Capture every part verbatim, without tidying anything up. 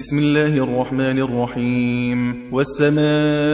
بسم الله الرحمن الرحيم والسماء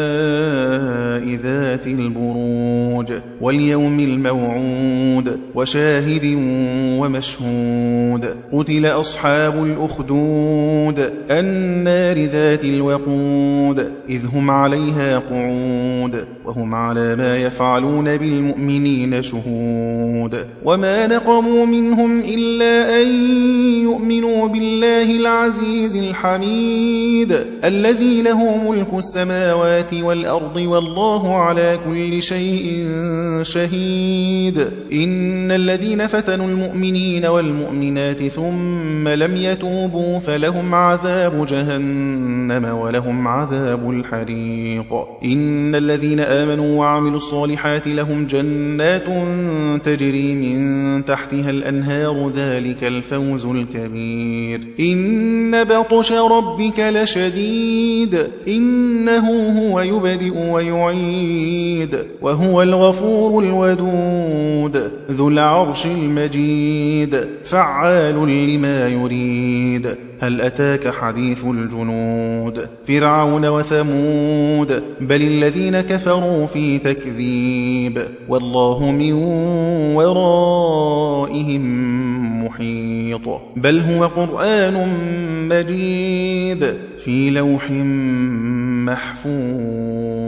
ذات البروج واليوم الموعود وشاهد ومشهود قتل أصحاب الأخدود النار ذات الوقود إذ هم عليها قعود وهم على ما يفعلون بالمؤمنين شهود وما نقموا منهم إلا أن يؤمنوا بالله العزيز الحميد الذي له ملك السماوات والأرض والله على كل شيء شهيد إن الذين فتنوا المؤمنين والمؤمنات ثم لم يتوبوا فلهم عذاب جهنم ولهم عذاب الحريق إن الذين آمنوا وعملوا الصالحات لهم جنات تجري من تحتها الأنهار ذلك الفوز الكبير إن بطش ربك لشديد إنه هو يبدئ ويعيد وهو الغفور الودود ذو العرش المجيد فعال لما يريد هل أتاك حديث الجنود فرعون وثمود بل الذين كفروا في تكذيب والله من ورائهم محيط بل هو قرآن مجيد في لوح محفوظ.